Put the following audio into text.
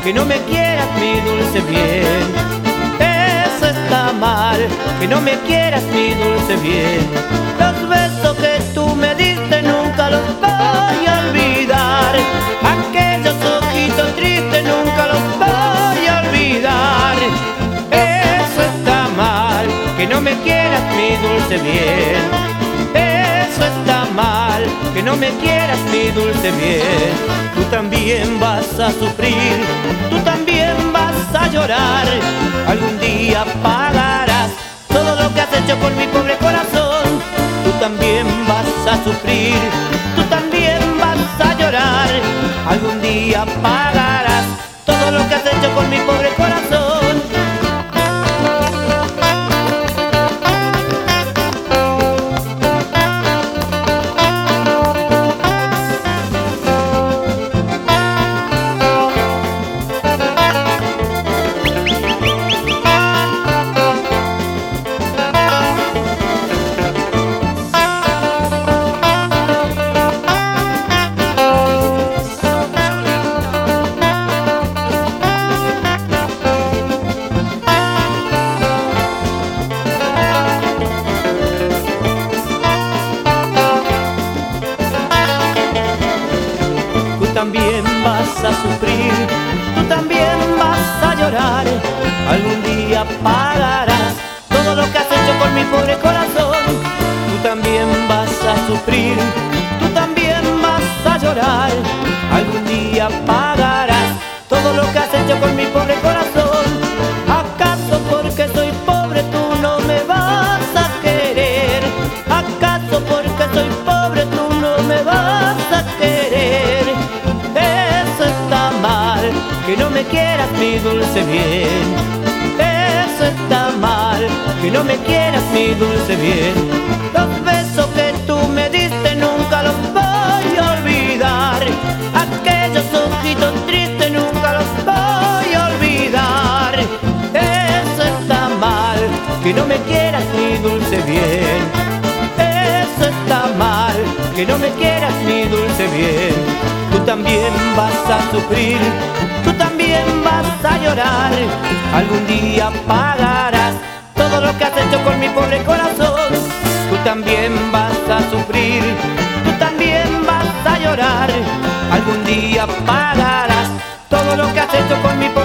que no me quieras mi dulce bien. Eso está mal, que no me quieras mi dulce bien. Los besos que tú me diste nunca los voy a olvidar. Aquellos ojitos tristes nunca los voy a olvidar. Eso está mal, que no me quieras mi dulce bien. Eso está mal, que no me quieras mi dulce bien. Tú también vas a sufrir, tú también vas a llorar. Algún día pagarás todo lo que has hecho por mi pobre corazón. Tú también vas a sufrir, tú también vas a llorar. Algún día pagarás todo lo que has hecho con mi pobre corazón. Tú también vas a sufrir, tú también vas a llorar. Algún día pagarás todo lo que has hecho por mi pobre corazón. Tú también vas a sufrir, tú también vas a llorar. Algún día pagarás todo lo que has hecho por mi pobre corazón. ¿Acaso porque soy pobre tú no me vas a querer? ¿Acaso porque soy pobre tú no me vas a querer? Que no me quieras mi dulce bien. Eso está mal, que no me quieras mi dulce bien. Los besos que tú me diste nunca los voy a olvidar. Aquellos ojitos tristes nunca los voy a olvidar. Eso está mal, que no me quieras mi dulce bien. Eso está mal, que no me quieras mi dulce bien. Tú también vas a sufrir, tú también vas a llorar. Algún día pagarás todo lo que has hecho con mi pobre corazón. Tú también vas a sufrir, tú también vas a llorar. Algún día pagarás todo lo que has hecho con mi pobre corazón.